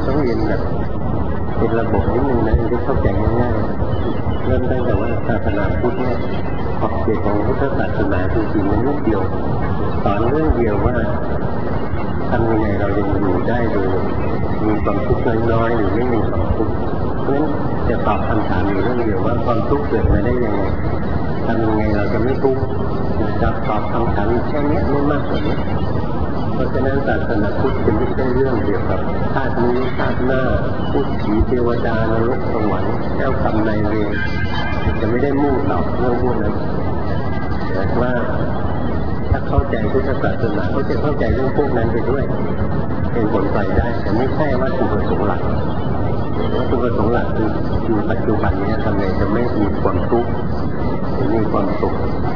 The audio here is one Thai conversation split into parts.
ต้องเรียนแบบเป็นระบบนิดนึงนะที่เข้าใจง่ายๆเริ่มตั้งแต่ว่าศาสนาพุทธเนี่ยขอบเขตของพุทธศาสนาจริงๆมันนิดเดียวสอนเรื่องเดียวว่าทำยังไงเรายังอยู่ได้โดยมีความทุกข์น้อยๆหรือไม่มีความทุกข์เพราะฉะนั้นจะตอบคำถามอยู่เรื่องเดียวว่าความทุกข์เกิดมาได้ยังไงทำยังไงเราจะไม่ทุกข์จะตอบคำถามแค่นี้ไม่มากกว่านี้เพราะฉะนั้นศาสนาพุทธจะไม่ใช่เรื่องเกี่ยวกับชาตินี้ชาติหน้าพูดผีเทวดานรกสวรรค์เจ้ากรรมนายเวรจะไม่ได้มุ่งตอบเรื่องพวกนั้นแต่ว่าถ้าเข้าใจพุทธศาสนาเขาจะเข้าใจเรื่องพวกนั้นไปด้วยเป็นผลไปได้แต่ไม่ใช่ว่าจุดประสงค์หลักว่าจุดประสงค์หลักคืออยู่ปัจจุบันนี้ทำไงจะไม่มีความทุกข์หรือมีความสุข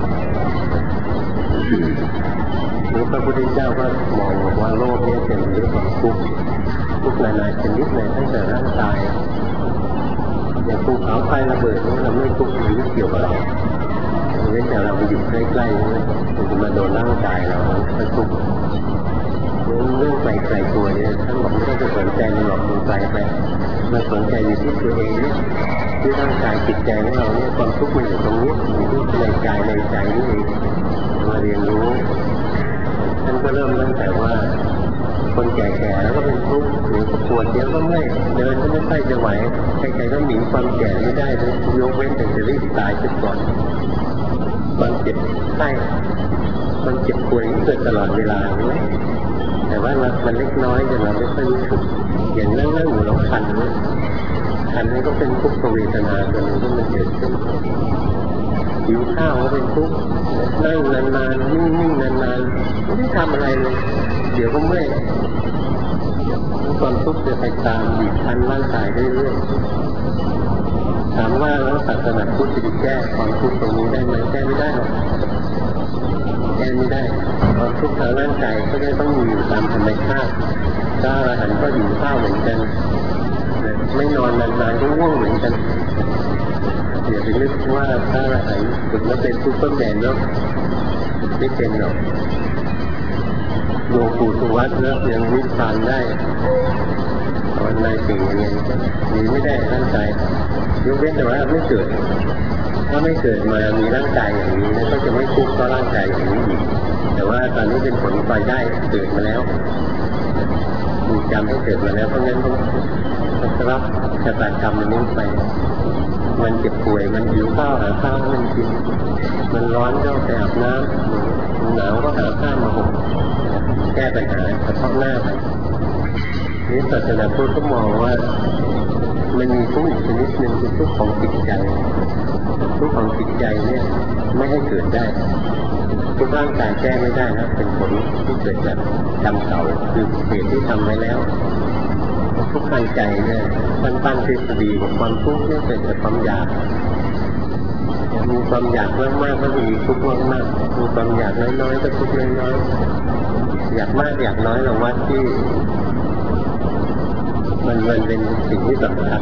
หรือพระพุทธเจ้าก็มองว่าโลกนี้เป็นเรื่องของทุกข์ทุกข์นานาชนิดเลยตั้งแต่ร่างกายอย่างภูเขาไฟระเบิดนี่เราไม่ทุกข์หรือเกี่ยวกับเราเนื่องจากเราไปอยู่ใกล้ๆมันจะมาโดนร่างกายเราก็ทุกข์เรื่องไกลๆตัวเนี่ยท่านบอกไม่ต้องไปสนใจมันหรอกมันไกลไปมาสนใจอยู่ที่ตัวเองเนี่ยที่ร่างกายจิตใจของเราเนี่ยความทุกข์มันอยู่ตรงนี้อยู่ที่ในกายในใจนี่เองมาเรียนรู้ท่านก็เริ่มตั้งแต่ว่าคนแก่ๆแล้วก็เป็นทุกข์หรือปวดเดี๋ยวก็ไม่เดินก็ไม่ค่อยจะไหวใครๆก็หนีความแก่ไม่ได้เลยยกเว้นแต่จะรีบตายจุดก่อนความเจ็บไข้ความเจ็บป่วยเกิดตลอดเวลาเลยแต่ว่ามันเล็กน้อยจนเราไม่ค่อยรู้สึกอย่างนั่งอยู่เราคันเนี่ยคันนี่ก็เป็นทุกขเวทนาตัวนึงที่มันเกิดขึ้นหิวข้าวก็เป็นทุกข์นั่งนานๆนิ่งๆนานๆไม่ได้ทำอะไรเลยเดี๋ยวก็เมื่อยความทุกข์จะไปตามบีบคั้นร่างกายเรื่อยๆถามว่าแล้วศาสนาพุทธจะแก้ความทุกข์ตรงนี้ได้ไหมแก้ไม่ได้หรอกแก้ไม่ได้ความทุกข์ทางร่างกายก็จะต้องมีอยู่ตามธรรมชาติถ้าอรหันต์ก็หิวข้าวเหมือนกันไม่นอนนานๆก็ง่วงเหมือนกันอย่าไปนึกว่าถ้าอรหันต์ฝึกมาเป็นซุปเปอร์แมนแล้วไม่เป็นหรอกหลวงปู่สุวัตแล้วยังนิพพานได้ตอนนายเก่งยังไงหนีไม่ได้ร่างกายยกเว้นแต่ว่าไม่เกิดถ้าไม่เกิดมามีร่างกายอย่างนี้ก็จะไม่ทุกข์เพราะร่างกายอย่างนี้อีกแต่ว่าตอนนี้เป็นผลพลอยได้เกิดมาแล้วมีกรรมให้เกิดมาแล้วเพราะงั้นต้องรับชะตากรรมมันนี้ไปมันเจ็บป่วยมันหิวข้าวหาข้าวมันกินมันร้อนก็ไปอาบน้ำมันหนาวก็หาผ้ามาห่มแก้ปัญหาเฉพาะหน้าไปนี่ศาสนาพุทธก็มองว่ามันมีทุกข์อีกชนิดหนึ่งคือทุกข์ของจิตใจทุกข์ของจิตใจเนี่ยไม่ให้เกิดได้ทุกร่างกายแก้ไม่ได้นะเป็นผลที่เกิดจากกรรมเก่าคือเหตุที่ทำไว้แล้วทุกข์ทางใจเนี่ยท่านตั้งทฤษฎีของความทุกข์เนี่ยเกิดจากความอยากมีความอยากมากๆก็มีทุกข์มากๆมีความอยากน้อยๆก็ทุกข์น้อยๆอยากมากอยากน้อยเราวัดที่มันเป็นสิ่งที่สำคัญ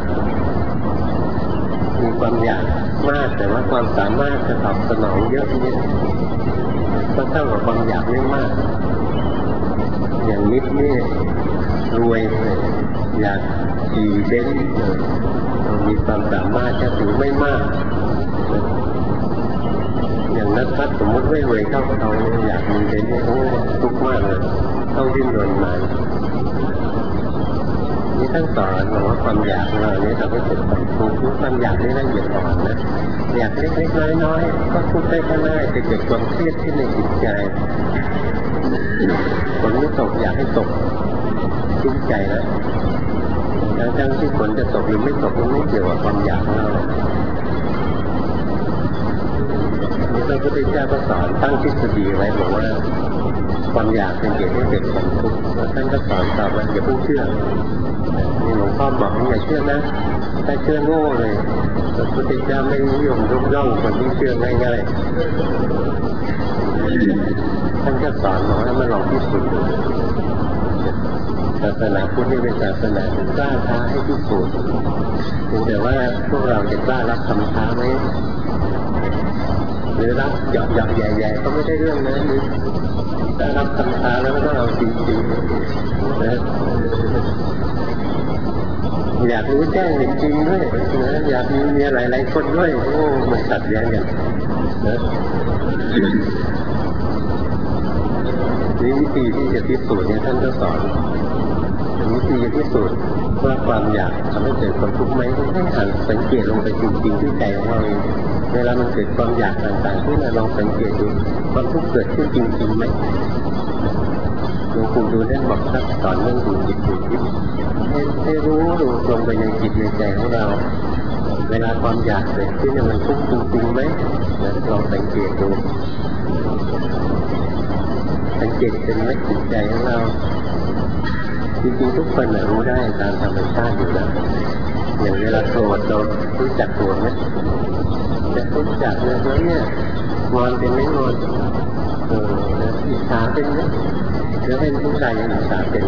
มีความอยากมากแต่ว่าความสามารถจะตอบสนองเยอะนิดก็เท่ากับความอยากไม่มากอย่างนิดนี่รวยอยากขี่เบนซ์มีความสามารถจะถือไม่มากอย่างนักพัฒสมมติไม่รวยเท่าเขาอยากมีเบนซ์โอ้ทุกข์มากเลยต้องดิ้นรนมานี่ท่านสอนว่าความอยากเราเนี่ยเราก็เกิดความทุกข์ความอยากนี่ละเอียดอ่อนนะอยากเล็กๆน้อยๆก็ทุกข์ได้ก็ได้จะเกิดความเครียดที่ในจิตใจฝนไม่ตกอยากให้ตกทุกข์ใจแล้วทั้งที่ฝนจะตกหรือไม่ตกมันไม่เกี่ยวกับความอยากของเราพระพุทธเจ้าก็สอนตั้งทฤษฎีไว้บอกว่าความอยากเป็นเหตุให้เกิดความทุกข์ท่านก็สอนต่อว่าอย่าเพิ่งเชื่อนี่หลวงพ่อบอกอย่าเชื่อนะถ้าเชื่อโง่เลยพระพุทธเจ้าไม่นิยมยกย่องคนที่เชื่อง่ายๆท่านก็สอนบอกว่ามาลองพิสูจน์ศาสนาพุทธนี่เป็นศาสนาที่กล้าท้าให้พิสูจน์แต่ว่าพวกเราจะกล้ารับคำท้าไหมหรือรับหยอกๆใหญ่ๆก็ไม่ได้เรื่องนะถ้ารับคำท้าแล้วก็เอาจริงๆนะากรู้แจ้งเห็นจริงด้วยนะอยากมีเมียหลายๆคนด้วยโอ้มันขัดแย้งกันนะนี่วิธีที่จะพิสูจน์เนี่ยท่านก็สอนวิธีจะพิสูจน์ว่าความอยากทำให้เกิดความทุกข์ไหมให้หันสังเกตลงไปจริงๆที่ใจของเราเองเวลามันเกิดความอยากต่างๆที่เราลองสังเกตดูความทุกข์เกิดขึ้นจริงๆไหมหลวงปู่ดูท่านบอกท่านสอนเรื่องดูจิตดูจิตให้รู้ลงไปในจิตในใจของเราเวลาความอยากเกิดขึ้นมันทุกข์จริงๆไหมลองสังเกตดูสังเกตเป็นไหมจิตใจของเราจริงๆทุกคนรู้ได้ตามธรรมชาติอยู่แล้วอย่างเวลาโกรธเรารู้จักโกรธไหมจะรู้จักเลยแล้วเนี่ยงอนเป็นไหมงอนอิจฉาเป็นไหมหรือเป็นผู้ชายยังอิจฉาเป็นไหม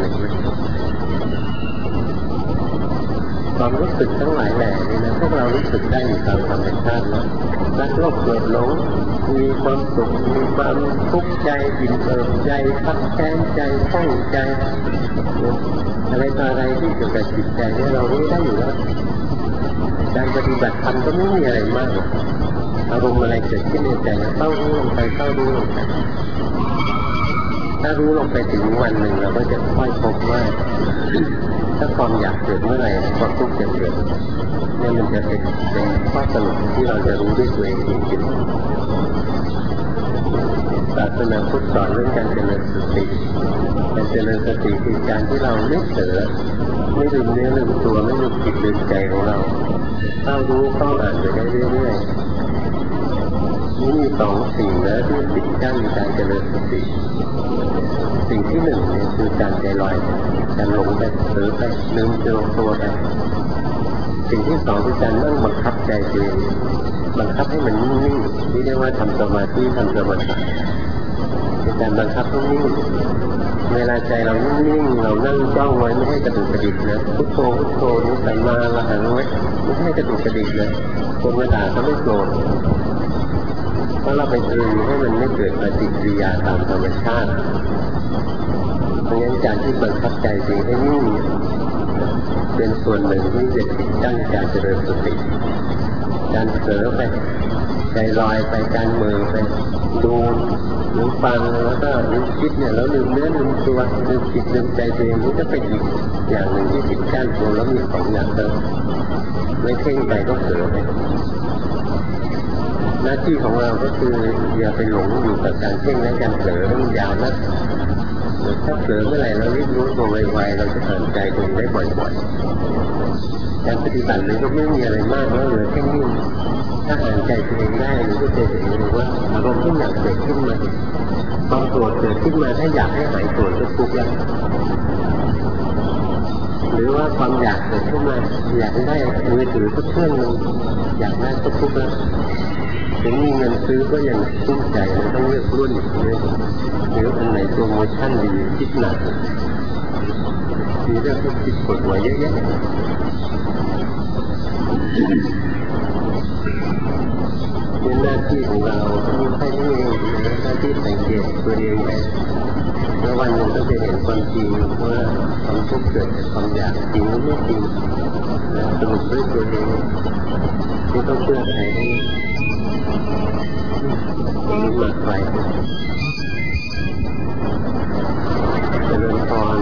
ความรู้สึกทั้งหลายแหล่นี่นะพวกเรารู้สึกได้อยู่ตามธรรมชาตินะรักโลภโกรธหลงมีความสุขมีความทุกข์ใจอิ่มเอิบใจพักแค้นใจข้องใจอะไรต่ออะไรที่เกี่ยวกับจิตใจเนี่ยเรารู้ได้อยู่แล้วการปฏิบัติธรรมก็ไม่มีอะไรมากอารมณ์อะไรเกิดขึ้นในใจเราเฝ้ารู้ลงไปเฝ้ารู้ลงไปถ้ารู้ลงไปถึงวันหนึ่งเราก็จะค่อยพบว่าถ้าความอยากเกิดเมื่อไหร่ความทุกข์จะเกิดนี่มันจะเป็นข้อสรุปที่เราจะรู้ด้วยตัวเองจริงๆศาสนาพุทธสอนเรื่องการเจริญสติการเจริญสติคือการที่เราไม่เผลอไม่ลืมเนื้อลืมตัวไม่ลืมจิตลืมใจของเราเข้ารู้เข้าอ่านไปได้เรื่อยๆนี่มีสองสิ่งนะที่ปิดกั้นการเจริญสติสิ่งที่หนึ่งเนี่ยคือการใจลอยการหลงไปเผลอไปลืมตัวไปสิ่งที่สองคือการนั่งบังคับใจตัวเองบังคับให้มันนิ่งๆที่เรียกว่าทำสมาธิทำสมาธิเป็นการบังคับให้นิ่งเวลาใจเรานิ่งๆเรานั่งจ้องไว้ไม่ให้กระดุกกระดิกนะพุทโธพุทโธนี่ใส่มาละหันไว้ไม่ให้กระดุกกระดิกเลยคนมาด่าก็ไม่โกรธเพราะเราไปดึงให้มันไม่เกิดปฏิกิริยาตามธรรมชาติเพราะงั้นการที่บังคับใจตัวเองให้นิ่งเป็นส่วนหนึ่งที่จะปิดกั้นการเจริญสติการเผลอไปใจลอยไปการเมือไปดูหรือฟังแล้วก็นึกคิดเนี่ยแล้วลืมเนื้อลืมตัวลืมจิตลืมใจตัวเองนี่ก็เป็นอีกอย่างหนึ่งที่ปิดกั้นตัวแล้วมีสองอย่างเดิมไม่เพ่งไปก็เผลอไปหน้าที่ของเราก็คืออย่าไปหลงอยู่กับการเพ่งและการเผลอให้มันยาวนะถ้าเผลอเมื่อไหร่เรารีบรู้ตัวไวๆเราจะอ่านใจตัวเองได้บ่อยๆการปฏิบัติเลยก็ไม่มีอะไรมากแล้วเหลือแค่นิ่งถ้าอ่านใจตัวเองได้มันก็จะเห็นเลยว่าอารมณ์ที่อยากเกิดขึ้นมาความโกรธเกิดขึ้นมาถ้าอยากให้หายโกรธก็ทุกข์แล้วหรือว่าความอยากเกิดขึ้นมาอยากได้มือถือสักเครื่องนึงอยากได้ก็ทุกข์แล้วถึงมีเงินซื้อก็ยังตุ้มใจเลยต้องเลือกรุ่นเลยหรืออันไหนโปรโมชั่นดีคิดหนักมีเรื่องที่คิดปวดหัวเยอะแยะเป็นหน้าที่ของเราที่แค่นี้เองหน้าที่สังเกตตัวเองไปแล้ววันหนึ่งก็จะเห็นความจริงว่าความทุกข์เกิดจากความอยากจริงหรือไม่จริงแล้วสรุปด้วยตัวเองที่ต้องเชื่อใจให้หมักไปเจริญพร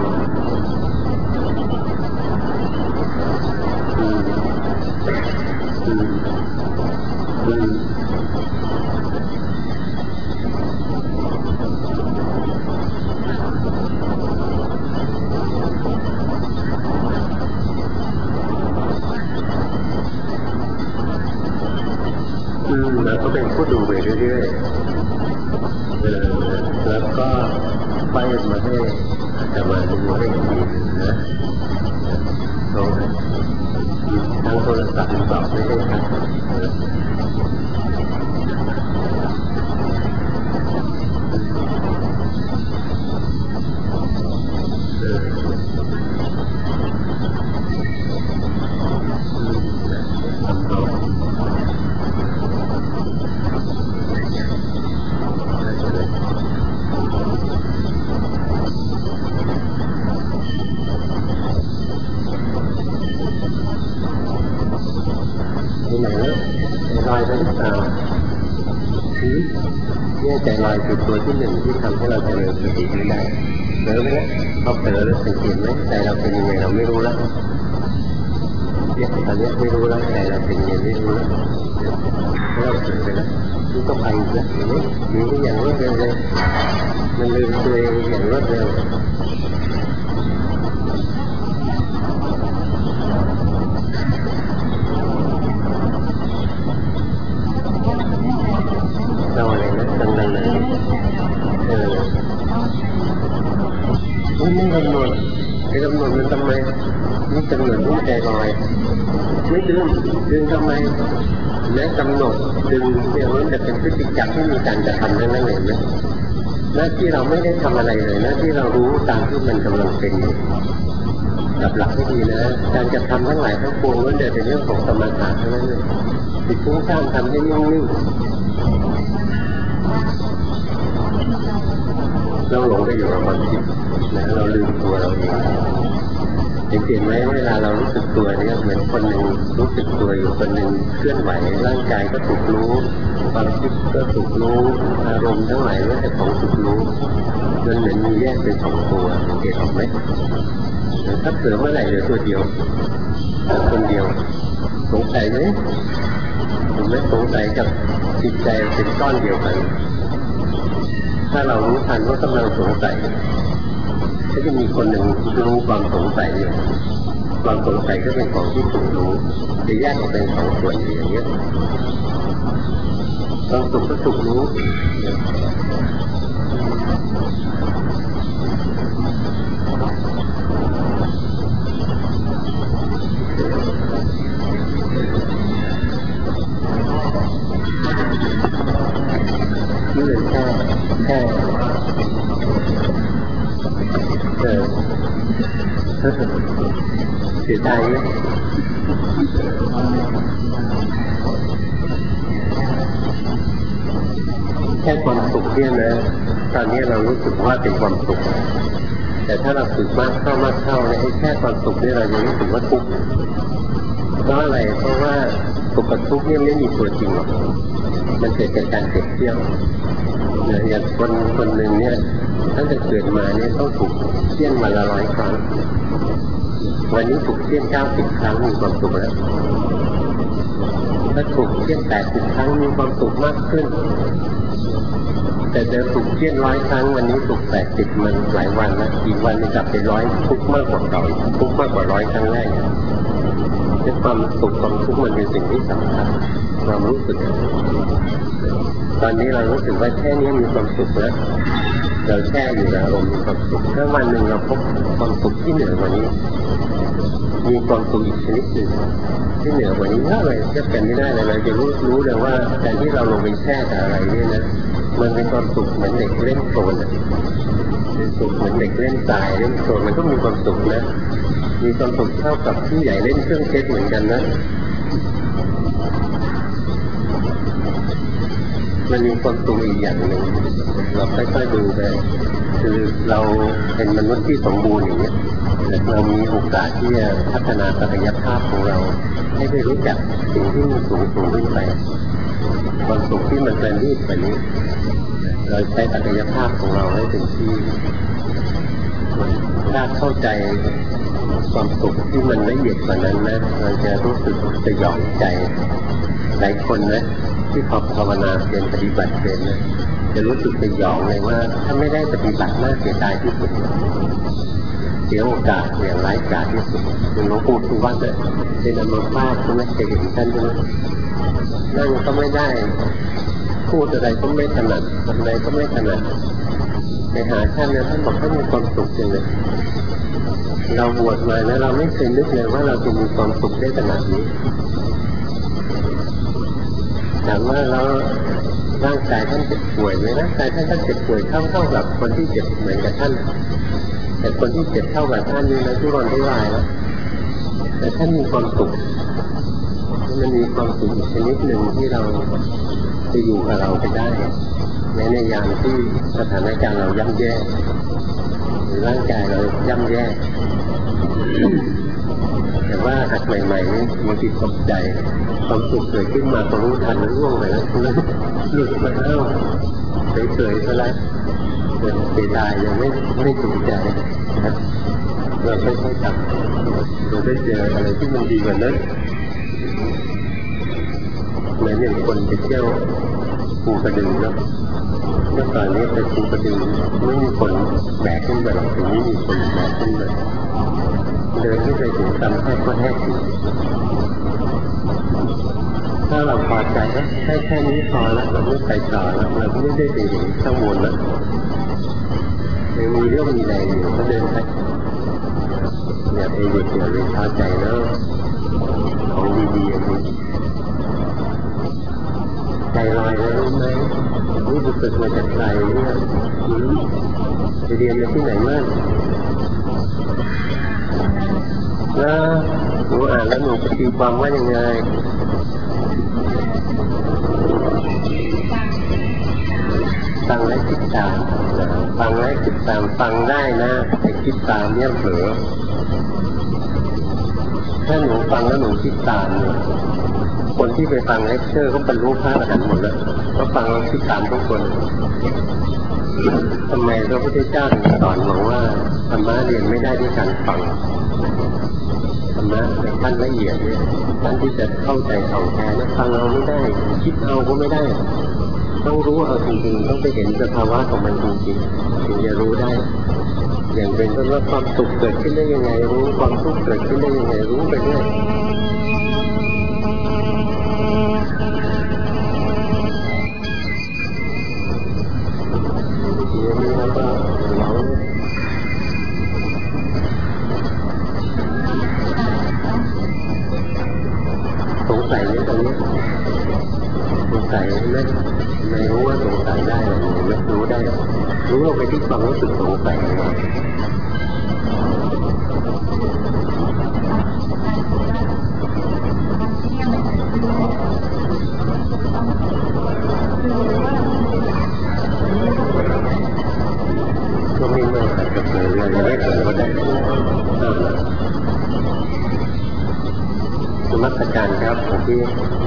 แล้วก็เป็นผู้ดูไปเรื่อยๆแล้วก็ไปมาให้อาตมาดูให้ดีนะทางโทรศัพท์ตอบไม่ได้ครับอยคือตัวที่หนึ่งที่ทำให้เราเจริญสติไม่ได้เผลอไหมนะพอเผลอแล้วสังเกตไหมใจเราเป็นยังไงเราไม่รู้แล้วเนี่ยตอนนี้ไม่รู้แล้วใจเราเป็นยังไงไม่รู้แล้วเพราะเราเผลอไปแล้วมันก็ไปอีกแล้วหนีไปอย่างรวดเร็วเลยมันลืมตัวเองอย่างรวดเร็วเราอะไรนะดังๆเลยไม่กำหนดไปกำหนดมันทำไมนี่กำหนดนี่ใจลอยไม่ดึงทำไมแม้กำหนดดึงเนี่ยมันจะเป็นพฤติกรรมที่มีการกระทำนั่นเองนะหน้าที่เราไม่ได้ทำอะไรเลยหน้าที่เรารู้ตามที่มันกำลังเป็นอยู่กับหลักให้ดีนะการกระทำทั้งหลายทั้งปวงล้วนแต่เป็นเรื่องของสมถะเท่านั้นเลยจิตฟุ้งซ่านทำให้นิ่งๆเราหลงไปอยู่กับความคิดนะเราลืมตัวเราเองเห็นไหมเวลาเรารู้สึกตัวเนี่ยเหมือนคนหนึ่งรู้สึกตัวอยู่คนหนึ่งเคลื่อนไหวร่างกายก็ถูกรู้ความคิดก็ถูกรู้อารมณ์ทั้งหลายว่าแต่ของถูกรู้มันเหมือนมีแยกเป็นสองตัวสังเกตออกไหมถ้าเผลอเมื่อไหร่เหลือตัวเดียวคนเดียวสงสัยไหมผมไม่สงสัยกับจิตใจเป็นก้อนเดียวกันถ้าเรารู้ทันว่ากำลังสงสัยก็จะมีคนหนึ่งรู้ความสงสัยอยู่ความสงสัยก็เป็นของที่ถูกรู้จะแยกออกเป็นสองส่วนอย่างเงี้ยความสุขก็ถูกรู้นี่เป็นแค่เสียใจไหมแค่ความสุขเนี่ยนะตอนนี้เรารู้สึกว่าเป็นความสุขแต่ถ้าเราฝึกมากเข้เนี่ยแค่ความสุขเนี่ยเรายังรู้สึกว่าทุกข์เพราะอะไรเพราะว่าสุขกับทุกข์เนี่ยไม่มีตัวจริงหรอกมันเกิดจากการเปรียบเทียบอย่างคนหนึ่งเนี่ยตั้งแต่เกิดมาเนี่ยต้องถูกเชี่ยนวันละ100 ครั้งวันนี้ถูกเชี่ยน90 ครั้งมีความสุขแล้วถ้าถูกเชี่ยน80 ครั้งมีความสุขมากขึ้นแต่เดิมถูกเชี่ยน100 ครั้งวันนี้ถูก80มันหลายวันแล้วอีกวันนึงกลับไป100ทุกมากกว่าเก่าทุกมากกว่า100 ครั้งแรกเป็นความสุขความทุกข์มันเป็นสิ่งที่สำคัญความรู้สึกตอนนี้เรารู้สึกว่าแค่นี้มีความสุขแล้วเราแช่อยู่ในอารมณ์มีความสุขถ้าวันหนึ่งเราพบความสุขที่เหนือกว่านี้มีความสุขอีกชนิดหนึ่งที่เหนือกว่านี้เท่าไหร่เทียบกันไม่ได้เลยเราจะรู้เลยว่าการที่เราลงไปแช่กับอะไรเนี่ยนะมันเป็นความสุขเหมือนเด็กเล่นโคลนเป็นสุขเหมือนเด็กเล่นทรายเล่นโคลนมันก็มีความสุขนะมีความสุขเท่ากับผู้ใหญ่เล่นเครื่องเช็ดเหมือนกันนะมันมีความสุขอีกอย่างหนึ่งเราค่อยๆดูไปคือเราเป็นมนุษย์ที่สมบูรณ์อย่างนี้เรามีโอกาสที่จะพัฒนาศักยภาพของเราให้ได้รู้จักสิ่งที่มันสูงขึ้นไปความสุขที่มันเป็นรีบกว่านี้เราใช้ศักยภาพของเราให้เต็มที่ถ้าเข้าใจความสุขที่มันละเอียดกว่านั้นนะเราจะรู้สึกสยองใจหลายคนนะที่ภาวนาเป็นปฏิบัติเป็นนะจะรู้สึกสยองเลยว่าถ้าไม่ได้ปฏิบัติน่าเสียดายที่สุดเสียโอกาสอย่างไร้กาจที่สุดหลวงปู่สุวัตเนี่ยเป็นอัมพาตใช่ไหมเคยเห็นท่านใช่ไหมนั่งก็ไม่ได้พูดอะไรก็ไม่ถนัดทำอะไรก็ไม่ถนัดไปหาท่านเนี่ยท่านบอกท่านมีความสุขจังเลยเราบวชมาแล้วเราไม่เคยนึกเลยว่าเราจะมีความสุขได้ขนาดนี้ถามว่าเราร่างกายท่านเจ็บป่วยไหมร่างกายท่านก็เจ็บป่วยเท่ากับคนที่เจ็บเหมือนกับท่านแต่คนที่เจ็บเท่ากับท่านนี่นะทุรนทุรายแล้วแต่ท่านมีความสุขมันมีความสุขอีกชนิดหนึ่งที่เราจะอยู่กับเราไปได้ในยามที่สถานการณ์เราย่ำแย่หรือร่างกายเราย่ำแย่แต่ว่าหัดใหม่ๆนี่บางทีตกใจความสุขเกิดขึ้นมาพอรู้ทันแล้วร่วงไปแล้วหลุดมาแล้วเฉยๆก็แล้วเสียดายยังไม่ถูกใจเราไม่ค่อยจับเราได้เจออะไรที่มันดีกว่านั้นเหมือนอย่างคนไปเที่ยวภูกระดึงแล้วเมื่อก่อนนี้ไปภูกระดึงไม่มีคนแบกขึ้นไปหรอกถึงนี้มีคนแบกขึ้นไปเดินขึ้นไปถึงตำแทบก็แห้งถ้าเราพอใจแล้วแค่นี้พอแล้วเราไม่ไปต่อแล้วเราไม่ได้ไปถึงข้างบนแล้วยังมีเรื่องมีแรงอยู่ก็เดินไปอย่าไปหยุดอย่าไปพอใจแล้วของดีๆอย่างนี้ใจลอยแล้วรู้ไหมรู้สึกมาจากใจเนี่ยไปเรียนที่ไหนมั่งแล้วหนูอ่านแล้วหนูตีความว่ายังไงฟังและคิดตามฟังและคิดตามฟังได้นะแต่คิดตามเนี่ยเผลอถ้าหนูฟังแล้วหนูคิดตามเนี่ยคนที่ไปฟังเลคเชอร์ก็บรรลุพระอรหันต์หมดแล้วก็ฟังแล้วคิดตามทุกคนทำไมพระพุทธเจ้าถึงสอนบอกว่าธรรมะเรียนไม่ได้ด้วยการฟังธรรมะในขั้นละเอียดเนี่ยขั้นที่จะเข้าใจของแท้นะฟังเอาไม่ได้คิดเอาก็ไม่ได้ต้องรู้เอาจริงๆต้องไปเห็นสภาวะของมันจริงๆถึงจะรู้ได้อย่างเป็นต้นว่าความสุขเกิดขึ้นได้ยังไงรู้ความทุกข์เกิดขึ้นได้ยังไงรู้ไปเรื่อยสงสัยไหมตอนนี้สงสัยไหมไม่รู้ว่าสงสัยได้หรือไม่รู้ได้รู้ลงไปที่ความรู้สึกสงสัยของเราก็ไม่มากแต่จะเผยเรื่องอะไรเผยก็ได้นมัสการครับผมที่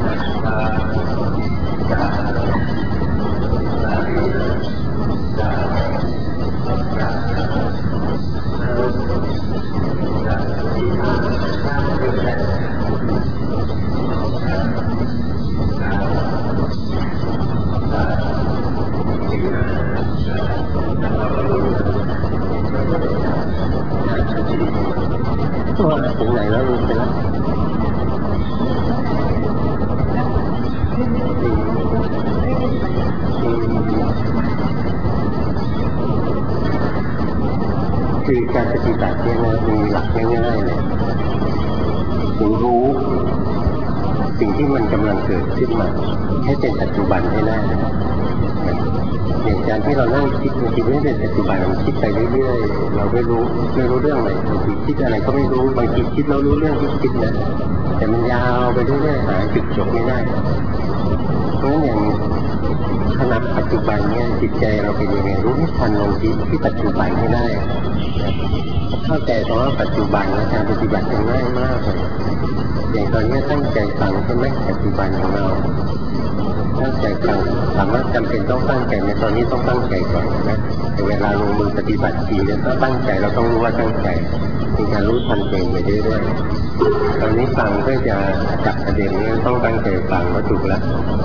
ถึงไหนแล้วรู้ไปแล้วคือการปฏิบัติเนี่ยนะมีหลักง่ายๆเลยถึงรู้สิ่งที่มันกำลังเกิดขึ้นมาให้เป็นปัจจุบันให้ได้อย่างการที่เรานั่งคิดบางทีไม่เป็นปัจจุบันคิดไปเรื่อยๆเราไม่รู้เรื่องอะไรบางทีคิดอะไรก็ไม่รู้บางทีคิดเรารู้เรื่องที่คิดนะแต่มันยาวไปเรื่อยๆหาจุดจบไม่ได้เพราะฉะนั้นอย่างขณะปัจจุบันเนี่ยจิตใจเราเป็นยังไงรู้ให้ทันลงที่ปัจจุบันให้ได้เข้าใจเพราะว่าปัจจุบันและการปฏิบัติจะง่ายมากเลยอย่างตอนนี้ตั้งใจฟังใช่ไหมปัจจุบันของเราตั้งใจฟังถามว่าจำเป็นต้องตั้งใจในตอนนี้ต้องตั้งใจก่อนนะแต่เวลาลงมือปฏิบัติทีแล้วก็ตั้งใจเราต้องรู้ว่าตั้งใจมีการรู้ทันเองไปเรื่อยๆตอนนี้ฟังเพื่อจะจับประเด็นนี้ต้องตั้งใจฟังก็ถูกแล้ว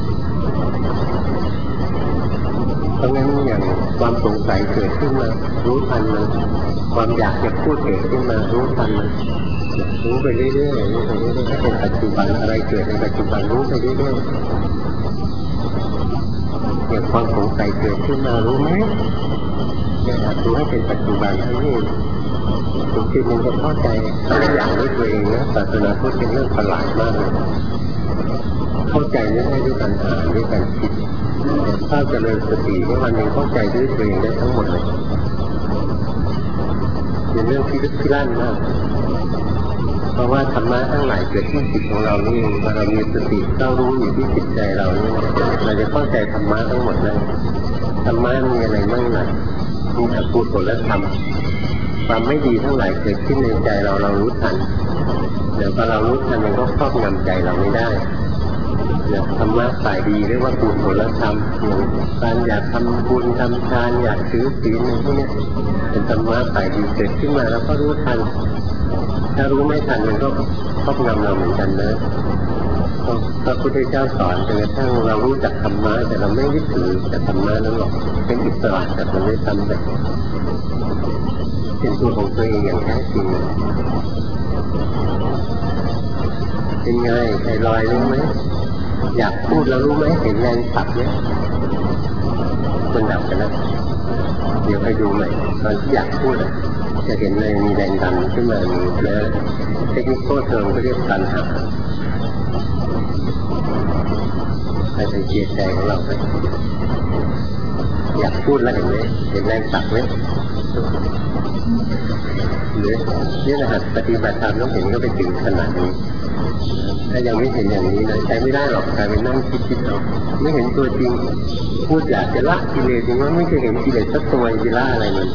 เพราะงั้นอย่างความสงสัยเกิดขึ้นมารู้ทันมันความอยากจะพูดเกิดขึ้นมารู้ทันมันรู้ไปเรื่อยๆรู้ไปเรื่อยๆให้เป็นปัจจุบันอะไรเกิดในปัจจุบันรู้ไปเรื่อยๆอย่างความสงสัยเกิดขึ้นมารู้ไหมเนี่ยรู้ให้เป็นปัจจุบันให้นี่บางทีมันจะเข้าใจตัวอย่างด้วยตัวเองนะศาสนาพุทธเป็นเรื่องประหลาดมากเลยเข้าใจไม่ได้ด้วยการอ่านด้วยการคิดถ้าเจริญสติในวันหนึ่งเข้าใจด้วยตัวเองได้ทั้งหมดเลยเป็นเรื่องที่ลึกที่ลั่นมากเพราะว่าธรรมะทั้งหลายเกิดที่จิตของเรานี่เองพอเรามีสติเข้ารู้อยู่ที่จิตใจเรานี่เราจะเข้าใจธรรมะทั้งหมดเลยธรรมะมีอะไรบ้างล่ะมีอกุศลธรรมความไม่ดีทั้งหลายเกิดขึ้นในใจเรารู้ทันเดี๋ยวพอเรารู้ทันมันก็ครอบงำใจเราไม่ได้ธรรมะฝ่ายดีเรียกว่ากุศลธรรมการอยากทำบุญทำทานอยากถือศีลอะไรพวกนี้เป็นธรรมะฝ่ายดีเกิดขึ้นมาแล้วก็รู้ทันถ้ารู้ไม่ทันมันก็ครอบงำเราเหมือนกันนะพระพุทธเจ้าสอนจนกระทั่งเรารู้จักธรรมะแต่เราไม่ยึดถือแต่ธรรมะนั้นหรอกเป็นอิสระจากมันไม่ทำแบบเป็นตัวของตัวเองอย่างแท้จริงเป็นไงใจลอยรู้ไหมอยากพูดแล้วรู้ไหมเห็นแรงผลักเนี่ยมันดับกันนะเดี๋ยวไปดูใหม่ตอนที่อยากพูดจะเห็นเลยมีแรงดันขึ้นมามีแล้วเทคนิคโคเทอมก็เรียกตันหักไปสังเกตใจของเราไปอยากพูดแล้วเห็นไหมเห็นแรงผลักไหมหรือเนี่ยนะฮะปฏิบัติธรรมต้องเห็นก็ไปถึงขนาดนี้ถ้ายังไม่เห็นอย่างนี้นะใช้ไม่ได้หรอกกลายเป็นนั่งคิดเอาไม่เห็นตัวจริงพูดอยากจะละกิเลสจริงว่าไม่เคยเห็นกิเลสสักตัวจะละอะไรมัน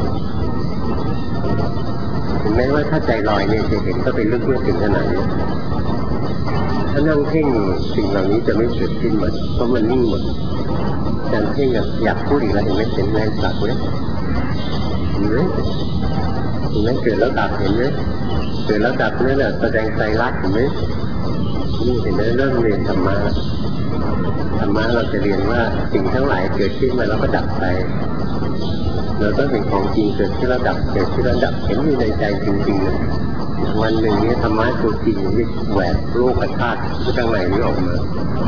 ถึงแม้ว่าถ้าใจลอยเนี่ยจะเห็นก็เป็นลึกๆถึงขนาดนี้ถ้านั่งเพ่งสิ่งเหล่านี้จะไม่เกิดขึ้นหมดเพราะมันนิ่งหมดการเพ่งอยากพูดอีกแล้วเห็นไหมเป็นแรงผลักไหมเห็นไหมเกิดแล้วดับเห็นไหมเกิดแล้วดับนี่แหละแสดงใจรักเห็นไหมนี่เห็นไหมเริ่มเรียนธรรมะธรรมะเราจะเรียนว่าสิ่งทั้งหลายเกิดขึ้นมาแล้วก็ดับไปเราต้องเห็นของจริงเกิดขึ้นแล้วดับเกิดขึ้นแล้วดับเห็นอยู่ในใจจริงๆวันหนึ่งนี้ธรรมะตัวจริงนี่แหวกโลกธาตุที่ข้างในนี้ออกมา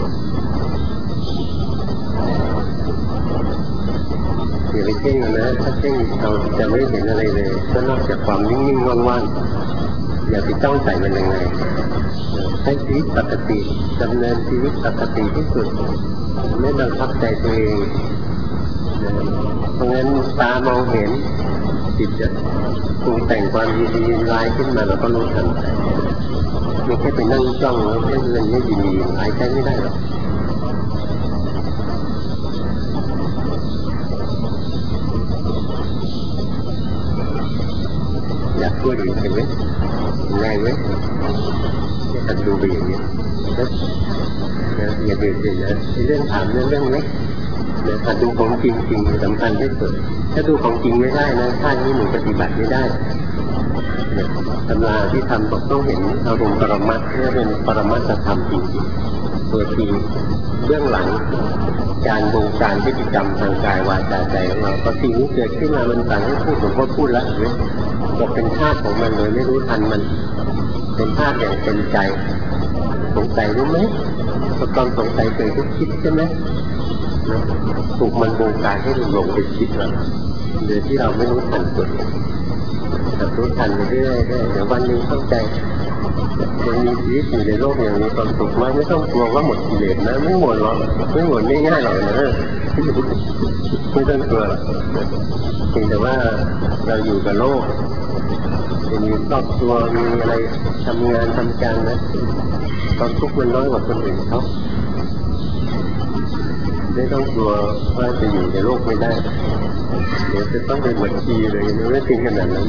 อย่าไปเพ่งนะถ้าเพ่งเราจะไม่เห็นอะไรเลยก็นอกจากความนิ่งๆว่างๆอย่าไปจ้องใส่มันยังไงใช้ชีวิตปกติดำเนินชีวิตปกติที่สุดไม่บังคับใจตัวเองเพราะงั้นตามองเห็นจิตจะปรุงแต่งความดีๆร้ายขึ้นมาเราก็รู้ทันไม่แค่ไปนั่งจ้องแล้วแค่เงินไม่ดีร้ายใช้ไม่ได้หรอกอยากพูดอีกเห็นไหมง่ายไหมจะดูไปอย่างนี้อย่าเดือดนะเรื่องถามเรื่องเล็กถ้าดูของจริงสำคัญที่สุดถ้าดูของจริงไม่ได้นะท่านนี้หนูปฏิบัติไม่ได้ตำราที่ทำต้องเห็นอารมณ์ปรมัตถ์เพื่อเป็นปรมัตถธรรมจริงตัวจริงเรื่องหลังการบงการพฤติกรรมทางกายวาจาใจของเราพอสิ่งนี้เกิดขึ้นมามันสั่งให้พูดผมก็พูดแล้วเห็นไหมจะเป็นธาตุของมันเลยไม่รู้ทันมันเป็นธาตุอย่างเป็นใจสงสัยรู้ไหมตอนสงสัยเคยคิดใช่ไหมถูกมันบงการให้หลงไปคิดแล้วโดยที่เราไม่รู้ทันตัวแต่รู้ทันไปเรื่อยๆเดี๋ยววันนึงเข้าใจมันมีชีวิตอยู่ในโลกอย่างนี้ความสุขมากไม่ต้องกลัวว่าหมดกิเลสนะไม่หมดหรอกไม่หมดไม่ง่ายหรอกนะไม่ต้องกลัวเพียงแต่ว่าเราอยู่กับโลกมีครอบครัวมีอะไรทำงานทำการนะความทุกข์มันน้อยกว่าคนอื่นเขาไม่ต้องกลัวว่าจะอยู่ในโลกไม่ได้เดี๋ยวจะต้องเป็นเหมือนทีเลยไม่จริงขนาดนั้น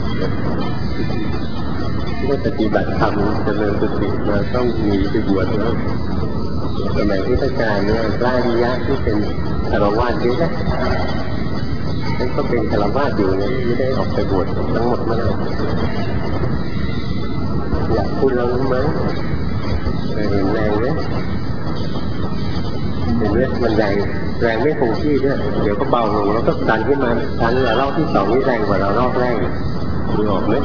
เมื่อปฏิบัติธรรมเจริญสติมาต้องมีไปบวชแล้วสมัยพุทธกาลเนี่ยพระอริยะที่เป็นฆราวาสเยอะนะนั่นก็เป็นฆราวาสอยู่นะไม่ได้ออกไปบวชทั้งหมดเมื่อไหร่อยากพูดเรารู้ไหมเห็นแรงไหมเห็นไหมมันแรงไม่คงที่ด้วยเดี๋ยวก็เบาลงแล้วก็ดันขึ้นมาดันเรารอบที่สองนี่แรงกว่าเรารอบแรกดูออกไหม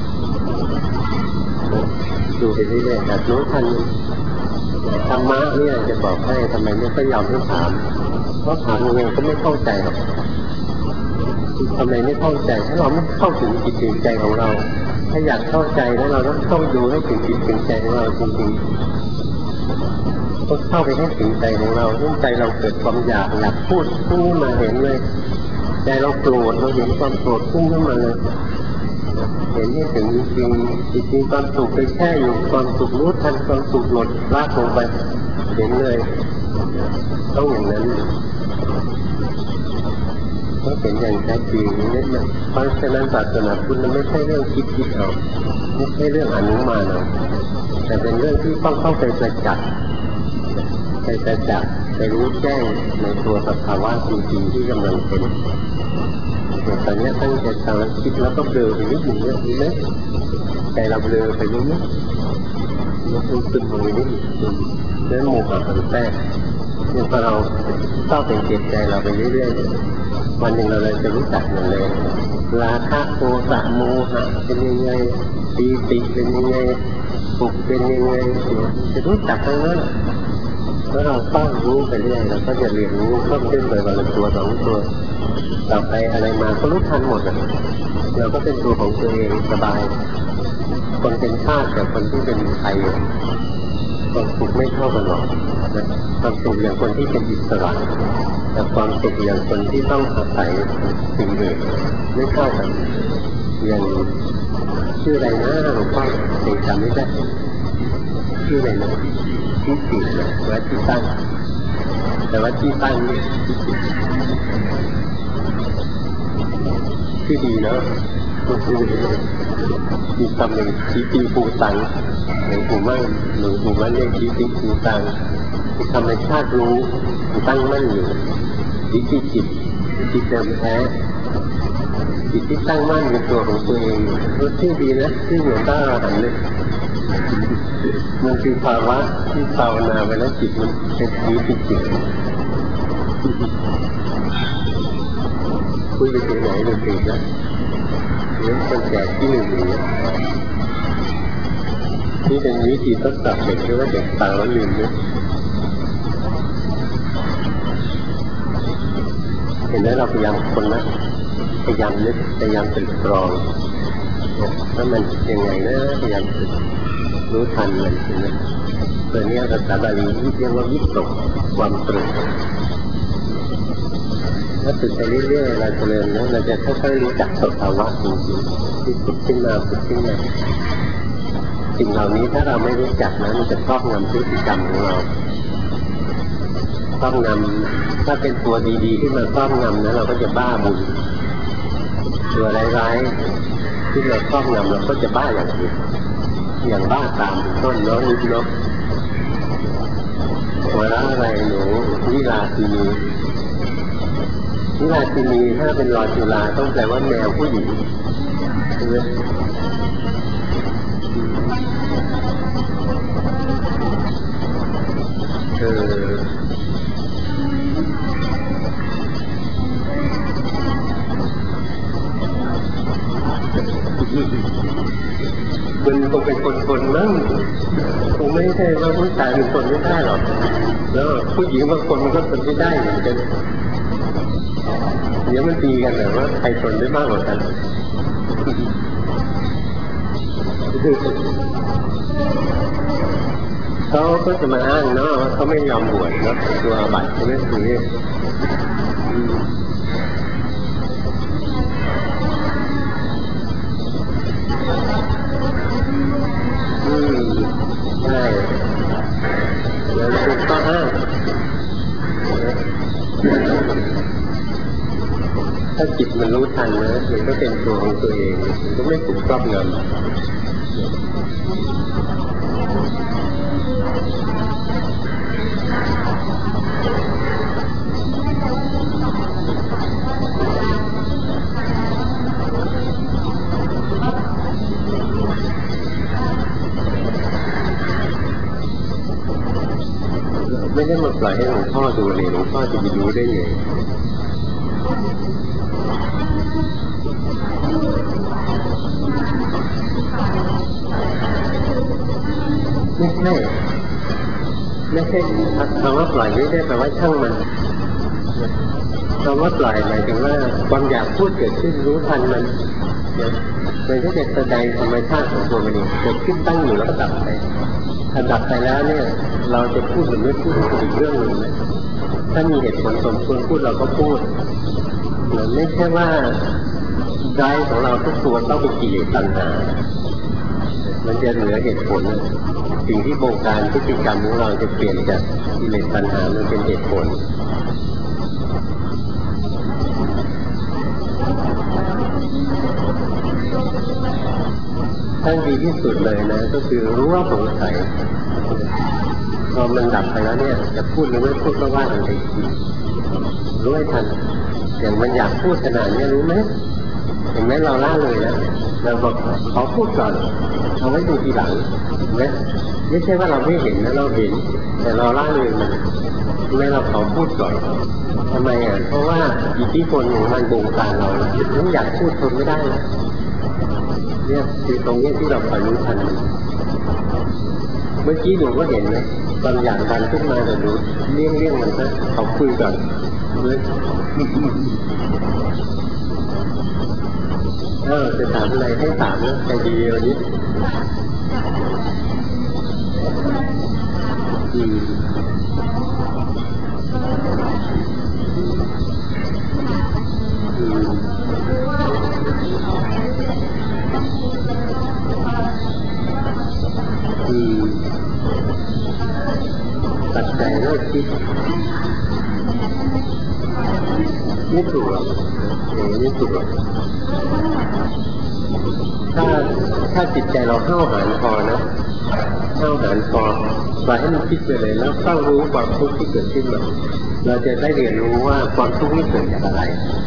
ดูไปเรื่อยๆแต่รู้ทันธรรมะเนี่ยจะบอกให้ทำไมไม่ค่อยยอมให้ถามเพราะถามยังไงก็ไม่เข้าใจหรอกทำไมไม่เข้าใจถ้าเราไม่เข้าถึงจิตถึงใจของเราถ้าอยากเข้าใจแล้วเราต้องดูให้ถึงจิตถึงใจของเราจริงๆต้องเข้าไปให้ถึงใจของเราเรื่องใจเราเกิดความอยากพูดพุ่งขึ้นมาเห็นเลยใจเราโกรธเราเห็นความโกรธพุ่งขึ้นมาเลยเห็นให้ถึงจริงความสุขไปแค่อยู่ความสุขรู้ทันความสุขหมดลากลงไปเห็นเลยต้องอย่างนั้นต้องเป็นอย่างแท้จริงนี่นะเพราะฉะนั้นศาสนาพุทธมันไม่ใช่เรื่องคิดเอาไม่ใช่เรื่องอนุมานเอาแต่เป็นเรื่องที่ต้องเข้าไปประจักษ์ไปประจักษ์ไปรู้แจ้งในตัวสภาวะจริงๆที่กำลังเป็นตอนนี้ตั้งใจทำคิดแล้วก็เบลอไปนิดหนึ่งเนี่ยนี่นะใจเราเบลอไปนิดนึงมันซึมลงไปนิดนึงแล้วโมหะมันแทรกเนี่ยพอเราเข้าเป็นเก็บใจเราไปเรื่อยๆวันหนึ่งเราเลยจะรู้จักมันเลยราคะโทสะโมหะเป็นยังไงปีติเป็นยังไงสุขเป็นยังไงจะรู้จักทั้งนั้นแล้วเราต้องรู้ไปเรื่อยเราก็จะเรียนรู้เพิ่มขึ้นไปวันละตัวสองตัวต่อไปอะไรมาก็รู้ทันหมดเราก็เป็นตัวของตัวเองสบายคนเป็นทาสกับคนที่เป็นไทยความสุขไม่เท่ากันหรอกนะความสุขอย่างคนที่เป็นอิสระแต่ความสุขอย่างคนที่ต้องอาศัยสิ่งอื่นไม่เท่ากันอย่างชื่ออะไรนะหลวงพ่อเด็กจำไม่ได้ชื่ออะไรนะที่ติดนะวัดที่ตั้งแต่ว่าที่ตั้งนี่ชื่อดีเนาะมีคำหนึ่งชี้ตีปูตังหรือปูมั่งหรือปูมั่นเรียกชี้ตีปูตังคือธรรมชาติรู้ตั้งมั่นอยู่จิตจิตเดิมแท้จิตที่ตั้งมั่นในตัวของตัวเองรู้ชื่อดีนะชื่อเหมือนต้าเราหันเลยมันคือภาวะที่ภาวนาไปแล้วจิตมันเป็นจิตคุยไปถึงไหนหนึ่งปีนะเรื่องคนแก่ที่หนึ่งนี่เป็นวิธีทดสอบเด็กที่ว่าเด็กฟังแล้วลืมเนี่ยเห็นไหมเราพยายามคนนะพยายามนึกพยายามตรึกตรองถ้ามันยังไงนะพยายามรู้ทันมันใช่ไหมตัวนี้ภาษาบาลีเรียกว่าวิตกความตรึกถ้าฝึกไปเรื่อยๆเราเจริญแล้วเราจะค่อยๆรู้จักสภาวะจริงๆที่ฝึกขึ้นมาสิ่งเหล่านี้ถ้าเราไม่รู้จักนะมันจะครอบงำพฤติกรรมของเราครอบงำถ้าเป็นตัวดีๆที่มาครอบงำนะเราก็จะบ้าบุญตัวร้ายๆที่มาครอบงำเราก็จะบ้าอย่างอื่นอย่างบ้าตามต้นน้องนิดนกหัวเราะอะไรหนูวิลาสินีวิลาสินีถ้าเป็นรอจุฬาต้องแปลว่าแมวผู้หญิงใช่ไหมมันคงเป็นคนนั่งคงไม่ใช่ว่าผู้ชายเป็นคนไม่ได้หรอกแล้วผู้หญิงบางคนมันก็คนไม่ได้เหมือนกันเดี๋ยวมันตีกันแต่ว่าใครทนได้มากกว่ากันเขาก็จะมาอ้างเนาะว่าเขาไม่ยอมบวชเนาะตัวอาบัติเขาไม่ถือใช่แล้วคุณก็อ้างถ้าจิตมันรู้ทันนะมันก็เป็นตัวของตัวเองมันก็ไม่ถูกครอบงำไม่ได้มาปล่อยให้หลวงพ่อดูเลยหลวงพ่อจะไปรู้ได้ไงไม่ใช่คำว่าปล่อยไม่ได้แปลว่าช่างมันคำว่าปล่อยหมายถึงว่าความอยากพูดเกิดขึ้นรู้ทันมันมันก็จะแสดงธรรมชาติของตัวมันเองเกิดขึ้นตั้งอยู่แล้วก็ดับไปถ้าดับไปแล้วเนี่ยเราจะพูดหรือไม่พูดอีกเรื่องหนึ่งนะถ้ามีเหตุผลสมควรพูดเราก็พูดไม่ใช่ว่าใจของเราทุกตัวต้องเป็นกิเลสตัณหามันจะเหลือเหตุผลสิ่งที่บงการพฤติกรรมของเราจะเปลี่ยนจากกิเลสตัณหามันเป็นเหตุผลทั้งดีที่สุดเลยนะก็คือรู้ว่าสงสัยพอมันดับไปแล้วเนี่ยจะพูดหรือไม่พูดก็ว่ากันไปทีรู้ให้ทันอย่างมันอยากพูดขนาดนี้รู้ไหมเห็นไหมเราล่าเลยนะเราบอกขอพูดก่อนเอาไว้ดูทีหลังเห็นไหมไม่ใช่ว่าเราไม่เห็นนะเราเห็นแต่เราล่าเลยมันไม่เราขอพูดก่อนทำไมอ่ะเพราะว่าอิทธิพลของมันบงการเราไม่อยากพูดทนไม่ได้นะเนี่ยคือตรงนี้ที่เราคอยรู้ทันเมื่อกี้หนูก็เห็นไหมบางอย่างดันขึ้นมาแต่หนูเลี่ยงมันซะเขาคุยก่อนจะถามอะไรให้ถามนะใจดีวันนี้ตัดใจเลิกคิดไม่ถูกหรอกอย่างนี้ไม่ถูกหรอกถ้าจิตใจเราเข้าหาพอนะเข้าหาพอปล่อยให้มันคิดไปเลยแล้วเฝ้ารู้ความทุกข์ที่เกิดขึ้นมาเราจะได้เรียนรู้ว่าความทุกข์นี้เกิดจากอะไร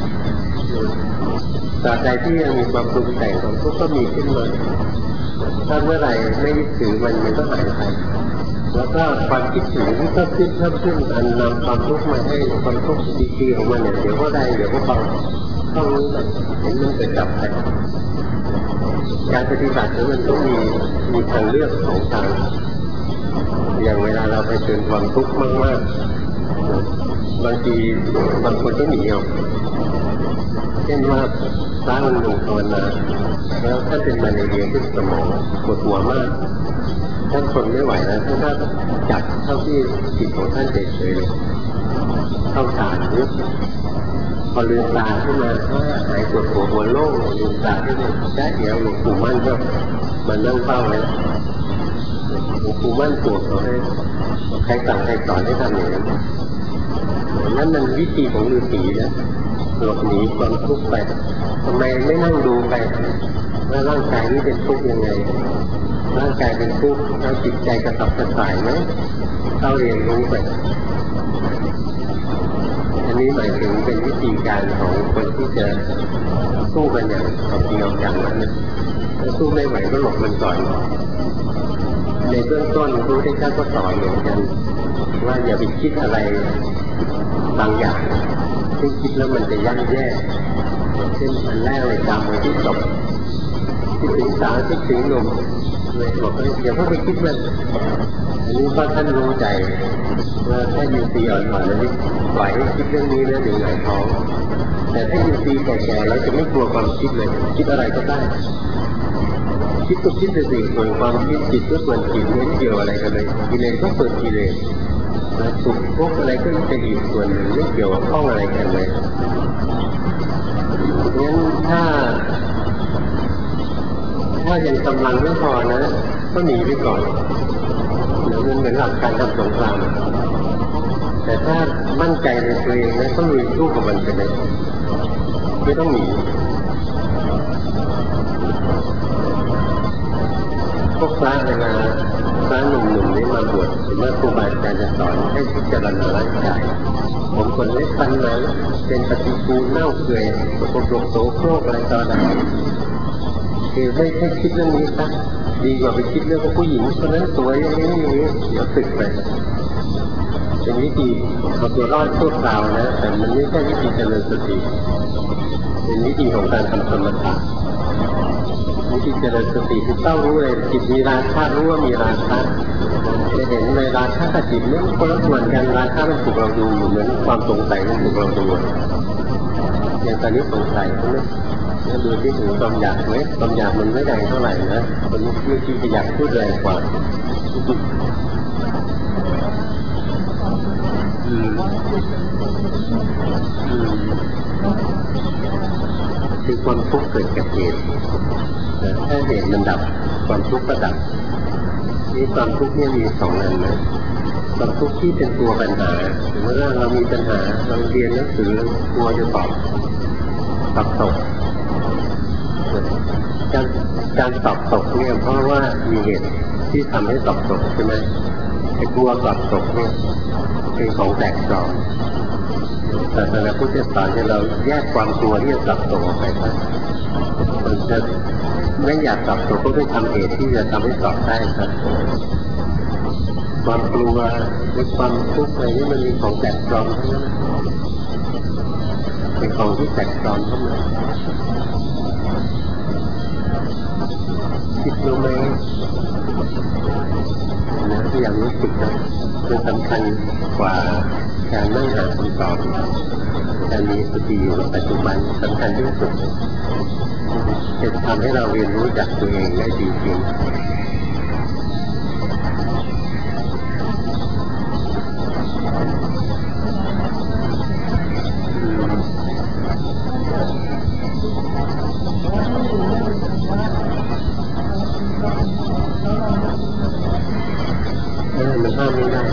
ตราบใดที่ยังมีความปรุงแต่งความทุกข์ก็มีขึ้นมาถ้าเมื่อไหร่ไม่ยึดถือมันก็หายไปแล้วก็ความคิดถึงที่เพิ่มขึ้นอันนำความทุกข์มาให้ความทุกข์ดีๆของมันเนี่ยเดี๋ยวก็ได้เดี๋ยวก็เบาต้องรู้มันเห็นมันเกิดดับไปการปฏิบัติมันต้องมีทางเลือกของทางอย่างเวลาเราไปเจอความทุกข์มากๆบางทีบางคนก็หนีเอาเช่นว่าพระองค์หนึ่งภาวนาแล้วท่านเป็นมาเลเรียที่สมองปวดหัวมากท่านทนไม่ไหวแล้วท่านก็จับเท่าที่จิตของท่านเฉยๆเลยเข้าฌานนึกพอลืมตาขึ้นมาหายปวดหัวโล่งลืมตาขึ้นมาได้เดี๋ยวหลวงปู่มั่นก็มานั่งเฝ้าเลยหลวงปู่มั่นปวดเขาให้ใครสั่งใครสอนให้ทำอย่างนั้นนั่นมันวิธีของฤาษีนะหลบหนีความทุกข์ไปทำไมไม่นั่งดูไปว่าร่างกายนี้เป็นทุกข์ยังไงร่างกายเป็นทุกข์แล้วจิตใจกระสับกระส่ายไหมเข้าเรียนรู้ไปอันนี้หมายถึงเป็นวิธีการของคนที่จะสู้กันอย่างเอาจริงเอาจังนะถ้าสู้ไม่ไหวก็หลบมันก่อนในเบื้องต้นพระพุทธเจ้าก็สอนเหมือนกันว่าอย่าไปคิดอะไรบางอย่างที่คิดแล้วมันจะย่ำแย่เช่นอันแรกเลยจำไว้ที่ศพคิดถึงสาวคิดถึงหนุ่มเลยบอกว่าอย่าเพิ่งไปคิดมันอันนี้เพราะท่านรู้ใจว่าถ้าอยู่ตีอ่อนๆแล้วนี่ปล่อยให้คิดเรื่องนี้แล้วเดี๋ยวหงายท้องแต่ถ้าอยู่ตีแก่ๆแล้วจะไม่กลัวความคิดเลยคิดอะไรก็ได้คิดก็คิดแต่สิ่งส่วนความคิดจิตก็ส่วนจิตไม่เกี่ยวอะไรกันเลยกิเลสก็ส่วนกิเลสสุขทุกข์อะไรก็เป็นอีกส่วนหนึ่งไม่เกี่ยวข้องอะไรกันเลยงั้นถ้ายังกำลังไม่พอนะก็หนีไปก่อนเดี๋ยวมันเหมือนหลักการทำสงครามแต่ถ้ามั่นใจในตัวเองนะต้องลุยสู้กับมันไปเลยไม่ต้องหนีพวกพระเวลาพระหนุ่มๆนี้มาบวชเมื่อครูบาอาจารย์จะสอนให้พิจารณาร่างกายผมคนเล็กปันไหนเป็นปฏิกูลเน่าเปื่อยสกปรกโสโครกอะไรต่ออะไรคือให้คิดเรื่องนี้ซะดีกว่าไปคิดเรื่องผู้หญิงคนนั้นสวยอย่างนี้เดี๋ยวสึกไปเป็นวิธีเอาตัวรอดชั่วคราวนะแต่มันไม่ใช่วิธีเจริญสติเป็นวิธีของการทำสมถะวิธีเจริญสติคือต้องรู้เลยจิตมีราคะรู้ว่ามีราคะจะเห็นในราคะกับจิตนี่คนละส่วนกันราคะมันถูกเราดูเหมือนความสงสัยมันถูกเราดูอย่างตอนนี้สงสัยใช่ไหมแล้วดูที่ถึงความอยากไหมความอยากมันไม่แรงเท่าไหร่นะคนนี้มีที่อยากพูดแรงกว่าคือความทุกข์เกิดจากเหตุถ้าเหตุมันดับความทุกข์ก็ดับนี่ความทุกข์เนี่ยมีสองอันนะความทุกข์ที่เป็นตัวปัญหาสมมติว่าเรามีปัญหาเราเรียนหนังสือกลัวจะสอบตกการสอบตกเนี่ยเพราะว่ามีเหตุที่ทำให้สอบตกใช่ไหมไอ้กลัวกลับตกเนี่ยเป็นของแปลกปลอมศาสนาพุทธสอนให้เราแยกความกลัวที่จะกลับตกออกไปซะมันจะไม่อยากกลับตกก็ต้องทำเหตุที่จะทำให้ตอบได้ครับความกลัวหรือความทุกข์อะไรนี่มันมีของแปลกปลอมทั้งนั้นเป็นของที่แปลกปลอมทั้งนั้นคิดรู้ไหมนะที่ยังรู้สึกนะมันสำคัญกว่าการนั่งหาคำตอบการมีสติอยู่ปัจจุบันสำคัญที่สุดจะทำให้เราเรียนรู้จากตัวเองได้จริงๆมันห้ามไม่ได้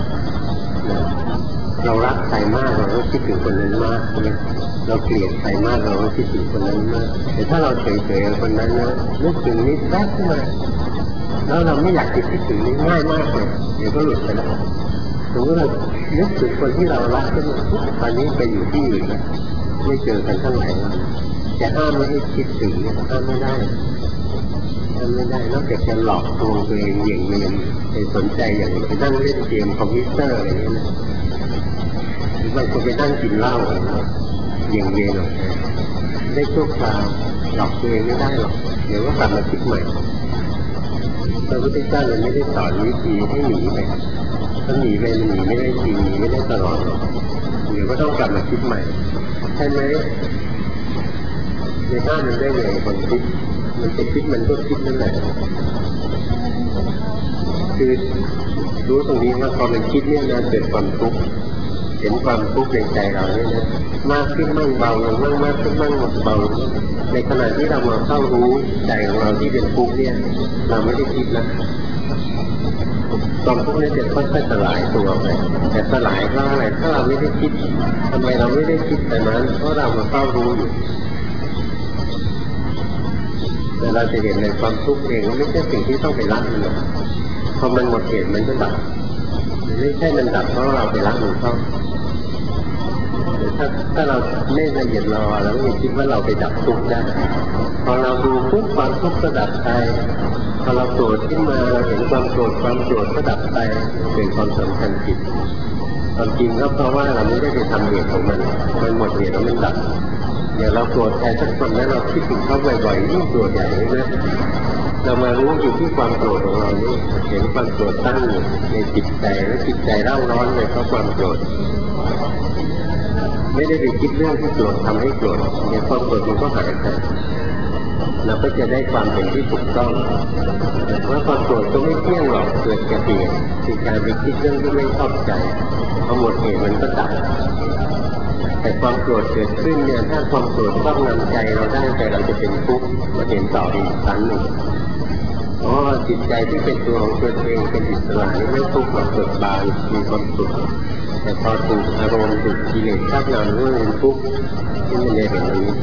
เรารักใครมากเราก็คิดถึงคนนั้นมากใช่ไหมเราเกลียดใครมากเราก็คิดถึงคนนั้นมากแต่ถ้าเราเฉยๆคนนั้นนะนึกถึงนิดแป๊บขึ้นมาแล้วเราไม่อยากคิดถึงนี้ง่ายมากเลยเดี๋ยวก็หลุดไปแล้วสมมติเรานึกถึงคนที่เรารักขึ้นมาตอนนี้ไปอยู่ที่อื่นไม่เจอกันทั้งหลายวันแต่ห้ามไม่ให้คิดถึงห้ามไม่ได้นอกจากจะหลอกตัวเองอย่างเงียบไปสนใจอย่างไปนั่งเล่นเกมคอมพิวเตอร์อะไรอย่างนี้นะหรือบางคนไปนั่งกินเหล้าอย่างเงียบได้ชั่วคราวหลอกตัวเองไม่ได้หรอกเดี๋ยวก็กลับมาคิดใหม่พระพุทธเจ้าเลยไม่ได้สอนวิธีให้หนีไปถ้าหนีไปมันหนีไม่ได้จริงหนีไม่ได้ตลอดหรอกเดี๋ยวก็ต้องกลับมาคิดใหม่ใช่ไหมในบ้านมันได้ไงคนคิดมันจะคิดมันก็คิดนั่นแหละคือรู้ตรงนี้ว่าพอมันคิดเนี่ยนะเกิดความทุกข์เห็นความทุกข์ในใจเราเนี่ยนะมากขึ้นมั่งเบาลงมั่งมากขึ้นมั่งเบาลงในขณะที่เรามาเข้ารู้ใจของเราที่เป็นทุกข์เนี่ยเราไม่ได้คิดนะความทุกข์นี้จะค่อยๆสลายตัวไปแต่สลายเพราะอะไรถ้าเราไม่ได้คิดทำไมเราไม่ได้คิดแต่นั้นเพราะเรามาเข้ารู้อยู่แต่เราจะเห็นในความทุกข์เองไม่ใช่สิ่งที่ต้องไปรักมันหรอกพอมันหมดเหตุมันก็ดับไม่ใช่มันดับเพราะเราไปรักมันเข้าถ้าเราไม่ละเอียดรอแล้วไม่คิดว่าเราไปดับทุกข์ได้พอเราดูปุ๊บความทุกข์ก็ดับไปพอเราโกรธขึ้นมาเราเห็นความโกรธก็ดับไปเป็นความสำคัญผิดความจริงก็เพราะว่าเราไม่ได้ไปทำเหตุของมันหมดเหตุแล้วมันดับเดี๋ยวเราโกรธใครสักคนแล้วเราคิดถึงเขาบ่อยๆยิ่งโกรธใหญ่เลยนะเรามารู้อยู่ที่ความโกรธของเรานี่เห็นความโกรธตั้งอยู่ในจิตใจและจิตใจเร่าร้อนเลยเพราะความโกรธไม่ได้ไปคิดเรื่องที่โกรธทำให้โกรธในความโกรธมันก็หายไปเราก็จะได้ความเป็นที่ถูกต้องว่าความโกรธก็ไม่เที่ยงหรอกเกิดแก่เปลี่ยนคือการไปคิดเรื่องที่ไม่ชอบใจพอหมดเหตุมันก็ดับแต่ความโกรธเกิดขึ้นเนี่ยถ้าความโกรธต้องนำใจเราได้ใจเราจะเป็นทุกข์มาเห็นต่ออีกครั้งหนึ่งจิตใจที่เป็นตัวของตัวเองเป็นอิสระนี่ไม่ทุกข์หรอกเกิดบานมีความสุขแต่พอถูกอารมณ์ถูกกิเลสชักนำให้เป็นทุกข์ที่มันจะเห็นตรงนี้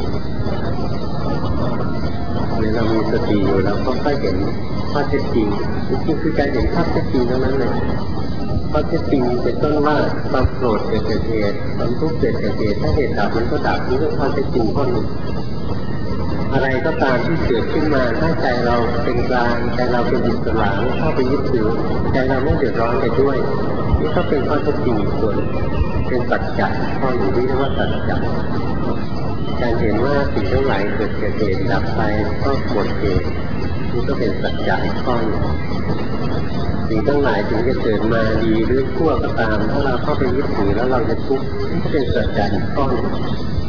เรามีสติอยู่เราก็ค่อยเห็นข้อเท็จจริงนี่คือการเห็นข้อเท็จจริงเท่านั้นเลยข้อเท็จจริงเป็นต้นว่าความโกรธเกิดจากเหตุความทุกข์เกิดจากเหตุถ้าเหตุดับมันก็ดับนี่ก็ข้อเท็จจริงข้อหนึ่งอะไรก็ตามที่เกิดขึ้นมาถ้าใจเราเป็นกลางใจเราเป็นอิสระไม่เข้าไปยึดถือใจเราไม่เดือดร้อนไปด้วยนี่ก็เป็นข้อเท็จจริงส่วนเป็นสัจจะข้ออยู่ที่เรียกว่าสัจจะการเห็นว่าสิ่งทั้งหลายเกิดจากเหตุดับไปก็หมดเหตุนี่ก็เป็นสัจจะข้อหนึ่งสิ่งทั้งหลายถึงจะเกิดมาดีหรือชั่วก็ตามถ้าเราเข้าไปยึดถือแล้วเราจะทุกข์นี่ก็เป็นสัจจะข้อหนึ่ง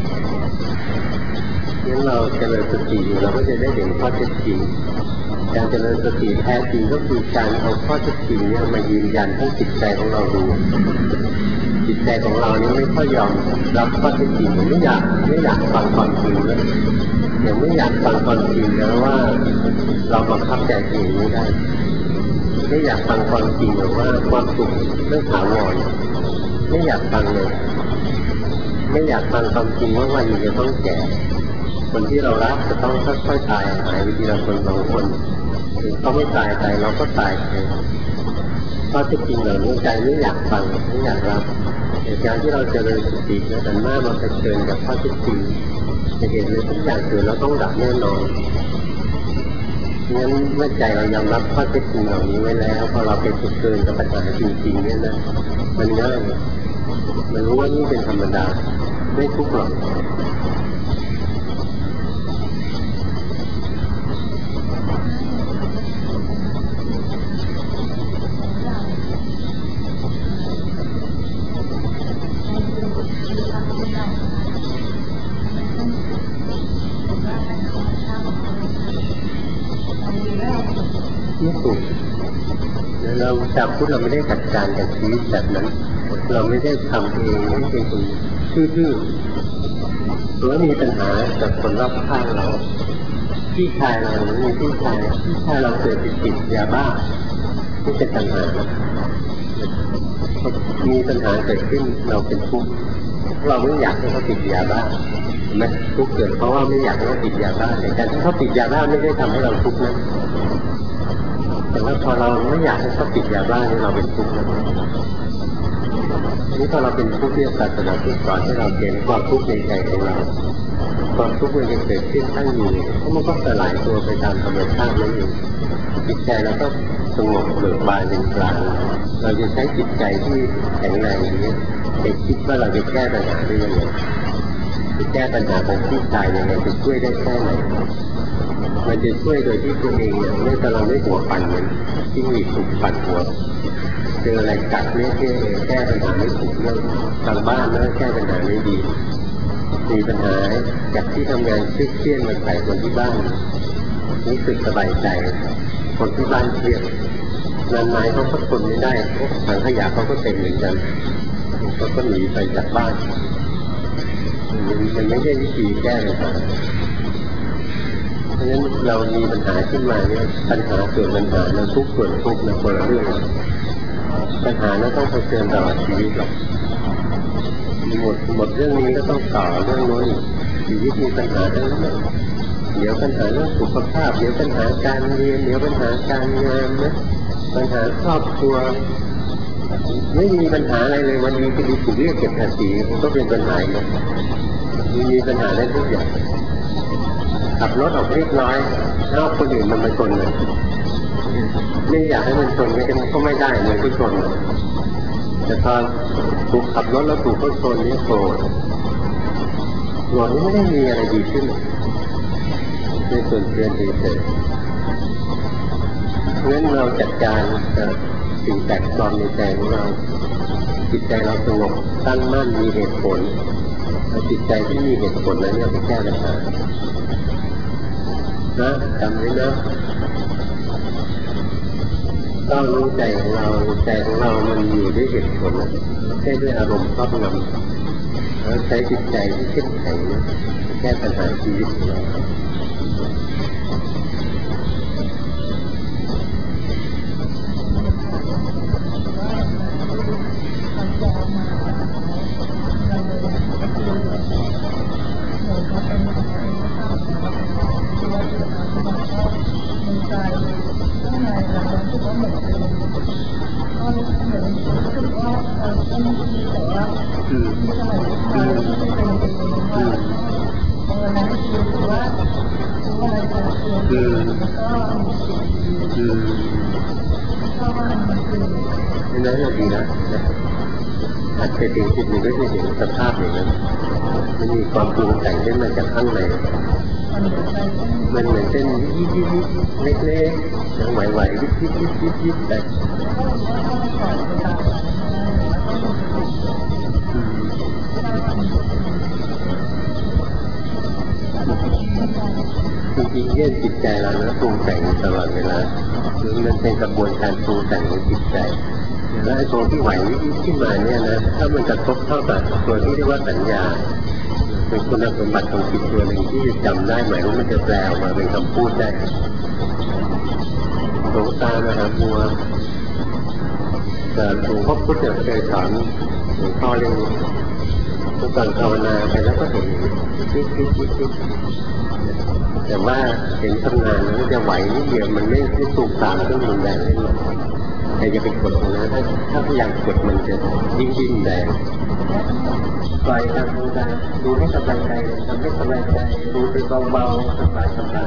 งั้นเราเจริญสติอยู่เราก็จะได้เห็นข้อเท็จจริงการเจริญสติแท้จริงก็คือการเอาข้อเท็จจริงเนี่ยมายืนยันให้จิตใจของเราดูจิตใจของเรานี่ไม่ค่อยยอมรับข้อเท็จจริงไม่อยากฟังความจริงเลยยังไม่อยากฟังความจริงนะว่าเราบังคับใจตัวเองไม่ได้ไม่อยากฟังความจริงหรือว่าความสุขไม่ถาวรไม่อยากฟังเลยไม่อยากฟังความจริงว่าวันนี้จะต้องแก่คนที่เรารักจะต้องค่อยๆตายหายไปทีละคนสองคนเขาไม่ตายไปเราก็ตายไปเพราะที่จริงเราเนื้อใจไม่อยากฟังไม่อยากรับแต่การที่เราเจริญสติแล้วแต่หน้ามาเผชิญกับข้อที่จริงจะเห็นเลยทุกอย่างเกิดแล้วต้องดับแน่นอนงั้นเมื่อใจเรายอมรับข้อเท็จจริงเหล่านี้ไว้แล้วพอเราไปเผชิญกับปัญหาจริงๆเนี่ยนะมันง่ายมันรู้ว่านี่เป็นธรรมดาไม่ทุกข์หรอกไม่ถูกเราจากพุทธเราไม่ได้จัดการกับชีวิตแบบนั้นเราไม่ได้ทำเองไม่เป็นคนทื่อๆหรือมีปัญหากับคนรอบข้างเราพี่ชายเรามีพี่ชายเราเกิดติดยาบ้าที่เป็นปัญหามีปัญหาเกิดขึ้นเราเป็นทุกข์เราไม่อยากให้เขาติดยาบ้าไหมทุกข์เกิดเพราะว่าไม่อยากให้เขาติดยาบ้าแต่การที่เขาติดยาบ้าไม่ได้ทำให้เราทุกข์นะแต่ว่าพอเราไม่อยากให้เขาติดยาบ้านี่เราเป็นทุกข์นะนี่พอเราเป็นทุกข์ที่ศาสนาสอนให้เราเห็นความทุกข์ในใจของเราความทุกข์มันจะเกิดขึ้นตั้งอยู่เพราะมันก็สลายตัวไปตามธรรมชาตินั่นเองจิตใจเราก็สงบเบิกบานเป็นกลางเราจะใช้จิตใจที่แข็งแรงอย่างนี้ไปคิดว่าเราจะแก้ปัญหาได้ยังไงจะแก้ปัญหาของพี่ชายยังไงจะช่วยได้แค่ไหนมันจะช่วยโดยที่ตัวเองเนี่ยไม่กำลังไม่หัวปั่นเหมือนที่มีถูกปั่นหัวเจออะไรกัดไม่แก้ปัญหาไม่ถูกเรื่องทางบ้านแล้วแก้ปัญหาไม่ดีมีปัญหาจากที่ทำงานเครียดมาใส่คนที่บ้านรู้สึกสบายใจคนที่บ้านเครียดนานๆเขาก็ทนไม่ได้ถังขยะเขาก็เต็มเหมือนกันเขาก็หนีไปจากบ้านมันไม่ใช่วิธีแก้เลยครับเพราะฉะนั้นเรามีปัญหาขึ้นมาเนี่ยปัญหาเกิดปัญหาแล้วทุกข์ส่วนทุกข์ในคนละเรื่องปัญหานั้นต้องเผชิญตลอดชีวิตหรอกหมดเรื่องนี้ก็ต้องต่อเรื่องโน้นชีวิตมีปัญหาทั้งนั้นเดี๋ยวปัญหาเรื่องสุขภาพเดี๋ยวปัญหาการเรียนเดี๋ยวปัญหาการงานนะปัญหาครอบครัวไม่มีปัญหาอะไรเลยวันนี้ก็ดีถูกเรียกเก็บภาษีก็เป็นปัญหาหมดมีปัญหาได้ทุกอย่างขับรถออกเล็กน้อยนอกคนอื่นมันไม่ชนเลยไม่อยากให้มันชนก็ไม่ได้เลยทุกคนแต่ตอนถูกขับรถแล้วถูกเขาชนนี่โกรธนี่ไม่ได้มีอะไรดีขึ้นในส่วนเกินเฉยๆเพราะฉะนั้นเราจัดการกับสิ่งแปลกปลอมในใจของเราจิตใจเราสงบตั้งมั่นมีเหตุผลจิตใจที่มีเหตุผลนั้นเนี่ยไปแก้ปัญหานะจำไว้นะต้องรู้ใจของเราใจของเรามันอยู่ด้วยเหตุผลไม่ใช่ด้วยอารมณ์ครอบงำแล้วใช้จิตใจที่เข้มแข็งแก้ปัญหาชีวิตของเรานั่นแหละดีนะอาจจะถึงจุดหนึ่งก็จะเห็นสภาพอย่างนั้นมันมีความปรุงแต่งขึ้นมาจากข้างในมันเหมือนเส้นยิบๆเล็กๆไหวๆยิบๆไปจริงๆเนี่ยจิตใจเราเนี่ยปรุงแต่งตลอดเวลามันเป็นกระบวนการปรุงแต่งของจิตใจและไอ้ตัวที่ไหวขึ้นมาเนี่ยนะถ้ามันกระทบเข้ากับตัวที่เรียกว่าสัญญาเป็นคุณสมบัติของจิตตัวหนึ่งที่จะจำได้หมายว่ามันจะแปลออกมาเป็นคำพูดได้หลวงตามหาบัวแต่หลวงพ่อพุธเนี่ยเคยสอนหลวงพ่อเรื่องนี้เมื่อก่อนภาวนาไปแล้วก็เห็นคิดแต่ว่าเห็นทำงานมันจะไหวนิดเดียวมันไม่ถูกตามเครื่องมือแดงเลยแต่อย่าไปกดมันนะถ้าพยายามกดมันจะยิ่งแรงปล่อยการดูใจดูให้สบายใจทำให้สบายใจดูไปเบาๆสบาย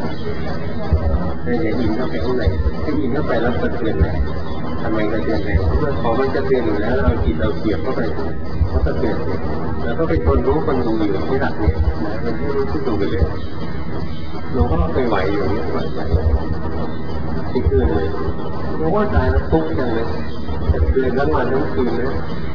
อย่าอินเข้าไปข้างในถ้าอินเข้าไปแล้วกระเทือนเลยทำไมกระเทือนเลยเมื่อของมันกระเทือนอยู่แล้วเราจิตเราเกี่ยวเข้าไปก็กระเทือนแล้วก็เป็นคนรู้คนดูอยู่ที่หลักเนี่ยนะเป็นผู้รู้ที่ดูไปเลยหลวงพ่อเคยไหวอยู่เนี่ยไหวที่คืนเลยหลวงพ่อตายแล้วทุกข์จังเลยกระเทือนทั้งวันทั้งคืนเลย